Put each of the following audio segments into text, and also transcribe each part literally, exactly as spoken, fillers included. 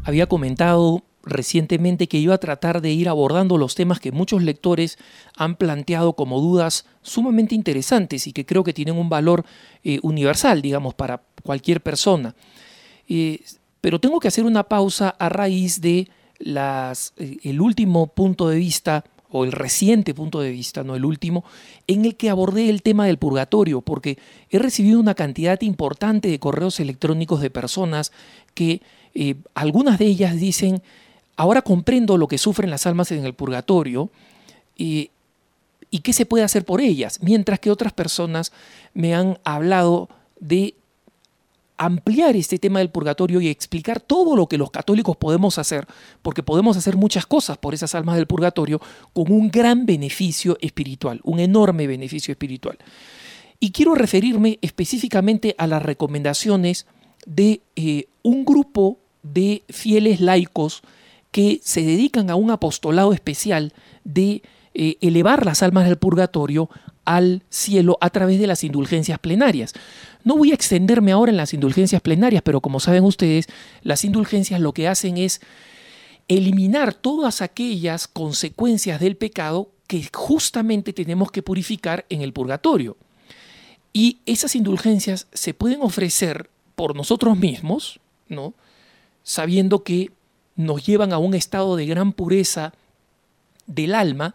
había comentado recientemente que iba a tratar de ir abordando los temas que muchos lectores han planteado como dudas sumamente interesantes y que creo que tienen un valor eh, universal, digamos, para cualquier persona. Eh, pero tengo que hacer una pausa a raíz de las, eh, el último punto de vista, o el reciente punto de vista, no el último, en el que abordé el tema del purgatorio, porque he recibido una cantidad importante de correos electrónicos de personas que eh, algunas de ellas dicen: ahora comprendo lo que sufren las almas en el purgatorio eh, y qué se puede hacer por ellas, mientras que otras personas me han hablado de ampliar este tema del purgatorio y explicar todo lo que los católicos podemos hacer, porque podemos hacer muchas cosas por esas almas del purgatorio con un gran beneficio espiritual, un enorme beneficio espiritual. Y quiero referirme específicamente a las recomendaciones de eh, un grupo de fieles laicos que se dedican a un apostolado especial de eh, elevar las almas del purgatorio al cielo a través de las indulgencias plenarias. No voy a extenderme ahora en las indulgencias plenarias, pero como saben ustedes, las indulgencias lo que hacen es eliminar todas aquellas consecuencias del pecado que justamente tenemos que purificar en el purgatorio. Y esas indulgencias se pueden ofrecer por nosotros mismos, ¿no?, sabiendo que nos llevan a un estado de gran pureza del alma,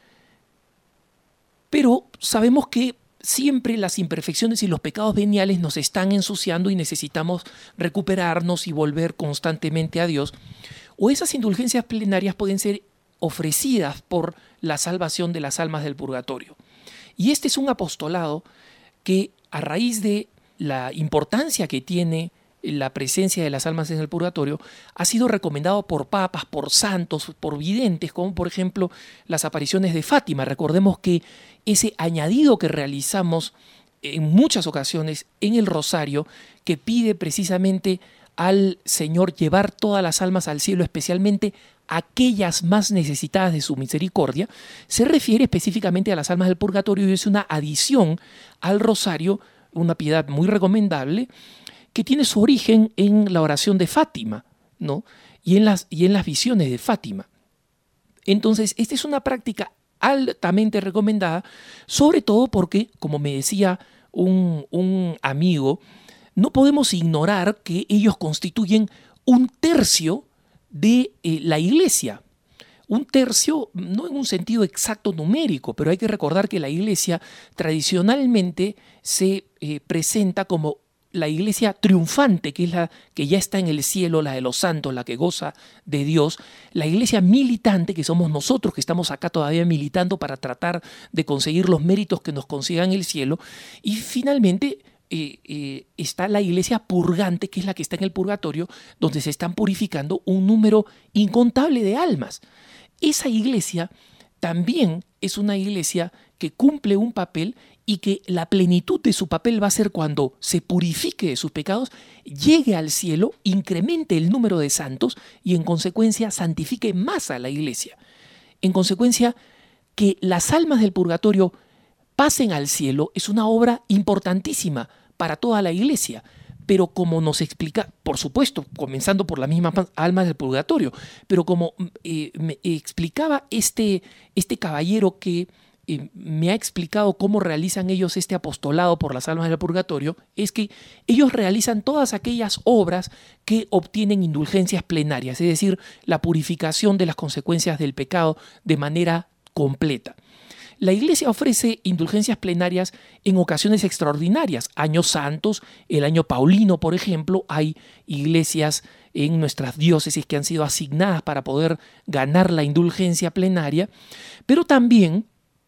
pero sabemos que siempre las imperfecciones y los pecados veniales nos están ensuciando y necesitamos recuperarnos y volver constantemente a Dios. O esas indulgencias plenarias pueden ser ofrecidas por la salvación de las almas del purgatorio. Y este es un apostolado que, a raíz de la importancia que tiene la presencia de las almas en el purgatorio, ha sido recomendado por papas, por santos, por videntes, como por ejemplo las apariciones de Fátima. Recordemos que ese añadido que realizamos en muchas ocasiones en el rosario, que pide precisamente al Señor llevar todas las almas al cielo, especialmente aquellas más necesitadas de su misericordia, se refiere específicamente a las almas del purgatorio y es una adición al rosario, una piedad muy recomendable, que tiene su origen en la oración de Fátima, ¿no?, y en las, y en las visiones de Fátima. Entonces, esta es una práctica altamente recomendada, sobre todo porque, como me decía un, un amigo, no podemos ignorar que ellos constituyen un tercio de eh, la Iglesia. Un tercio, no en un sentido exacto numérico, pero hay que recordar que la Iglesia tradicionalmente se eh, presenta como la iglesia triunfante, que es la que ya está en el cielo, la de los santos, la que goza de Dios, la iglesia militante, que somos nosotros, que estamos acá todavía militando para tratar de conseguir los méritos que nos consigan el cielo, y finalmente eh, eh, está la iglesia purgante, que es la que está en el purgatorio, donde se están purificando un número incontable de almas. Esa iglesia también es una iglesia que cumple un papel y que la plenitud de su papel va a ser cuando se purifique de sus pecados, llegue al cielo, incremente el número de santos y en consecuencia santifique más a la iglesia. En consecuencia, que las almas del purgatorio pasen al cielo es una obra importantísima para toda la iglesia. Pero como nos explica, por supuesto, comenzando por las mismas almas del purgatorio, pero como eh, me explicaba este, este caballero que eh, me ha explicado cómo realizan ellos este apostolado por las almas del purgatorio, es que ellos realizan todas aquellas obras que obtienen indulgencias plenarias, es decir, la purificación de las consecuencias del pecado de manera completa. La Iglesia ofrece indulgencias plenarias en ocasiones extraordinarias, años santos, el año paulino, por ejemplo. Hay iglesias en nuestras diócesis que han sido asignadas para poder ganar la indulgencia plenaria, pero también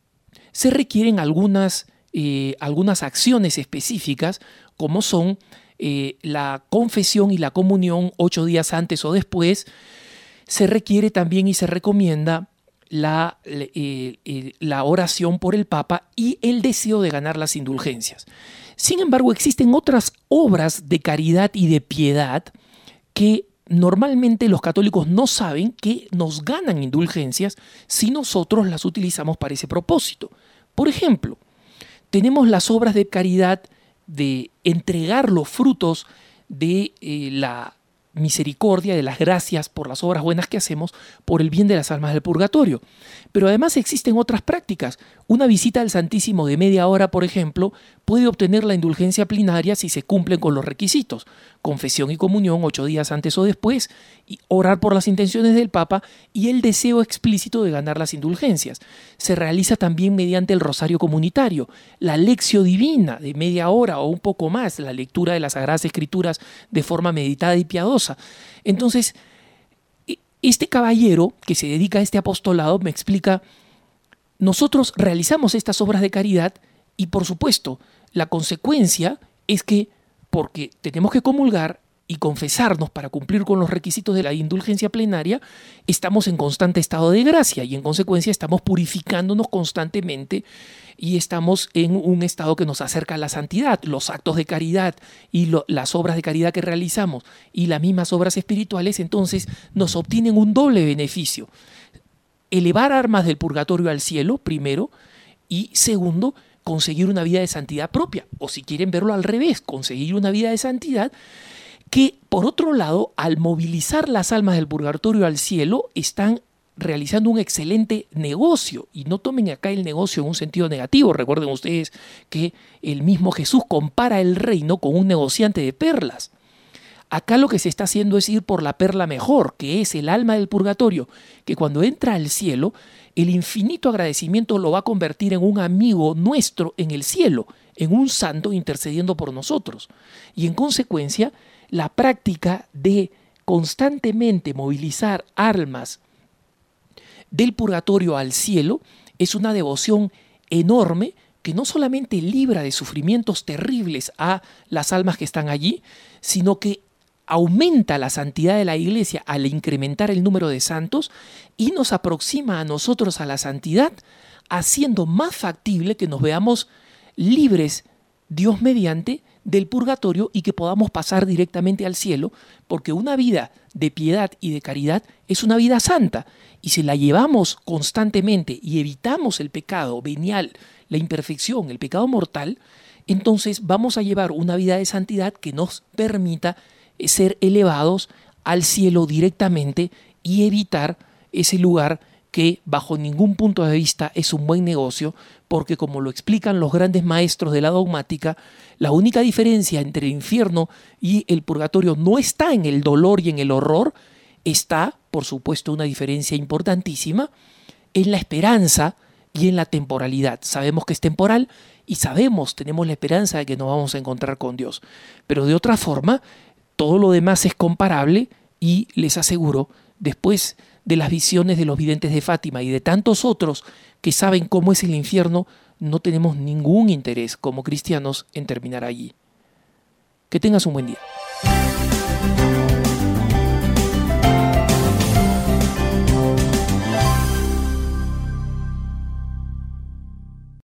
se requieren algunas, eh, algunas acciones específicas, como son eh, la confesión y la comunión ocho días antes o después. Se requiere también y se recomienda La, eh, eh, la oración por el Papa y el deseo de ganar las indulgencias. Sin embargo, existen otras obras de caridad y de piedad que normalmente los católicos no saben que nos ganan indulgencias si nosotros las utilizamos para ese propósito. Por ejemplo, tenemos las obras de caridad de entregar los frutos de eh, la misericordia, de las gracias por las obras buenas que hacemos, por el bien de las almas del purgatorio. Pero además existen otras prácticas. Una visita al Santísimo de media hora, por ejemplo, puede obtener la indulgencia plenaria si se cumplen con los requisitos: confesión y comunión ocho días antes o después, y orar por las intenciones del Papa y el deseo explícito de ganar las indulgencias. Se realiza también mediante el rosario comunitario, la lección divina de media hora o un poco más, la lectura de las Sagradas Escrituras de forma meditada y piadosa. Entonces, este caballero que se dedica a este apostolado me explica: nosotros realizamos estas obras de caridad y, por supuesto, la consecuencia es que, porque tenemos que comulgar y confesarnos para cumplir con los requisitos de la indulgencia plenaria, estamos en constante estado de gracia y en consecuencia estamos purificándonos constantemente y estamos en un estado que nos acerca a la santidad. Los actos de caridad y lo, las obras de caridad que realizamos y las mismas obras espirituales entonces nos obtienen un doble beneficio: elevar armas del purgatorio al cielo, primero, y segundo, conseguir una vida de santidad propia, o si quieren verlo al revés, conseguir una vida de santidad que, por otro lado, al movilizar las almas del purgatorio al cielo, están realizando un excelente negocio. Y no tomen acá el negocio en un sentido negativo. Recuerden ustedes que el mismo Jesús compara el reino con un negociante de perlas. Acá lo que se está haciendo es ir por la perla mejor, que es el alma del purgatorio, que cuando entra al cielo, el infinito agradecimiento lo va a convertir en un amigo nuestro en el cielo, en un santo intercediendo por nosotros. Y en consecuencia, la práctica de constantemente movilizar almas del purgatorio al cielo es una devoción enorme que no solamente libra de sufrimientos terribles a las almas que están allí, sino que aumenta la santidad de la Iglesia al incrementar el número de santos y nos aproxima a nosotros a la santidad, haciendo más factible que nos veamos libres, Dios mediante, del purgatorio y que podamos pasar directamente al cielo, porque una vida de piedad y de caridad es una vida santa, y si la llevamos constantemente y evitamos el pecado venial, la imperfección, el pecado mortal, entonces vamos a llevar una vida de santidad que nos permita ser elevados al cielo directamente y evitar ese lugar que bajo ningún punto de vista es un buen negocio, porque como lo explican los grandes maestros de la dogmática, la única diferencia entre el infierno y el purgatorio no está en el dolor y en el horror, está, por supuesto, una diferencia importantísima, en la esperanza y en la temporalidad. Sabemos que es temporal y sabemos, tenemos la esperanza de que nos vamos a encontrar con Dios, pero de otra forma, todo lo demás es comparable y les aseguro, después de las visiones de los videntes de Fátima y de tantos otros que saben cómo es el infierno, no tenemos ningún interés como cristianos en terminar allí. Que tengas un buen día.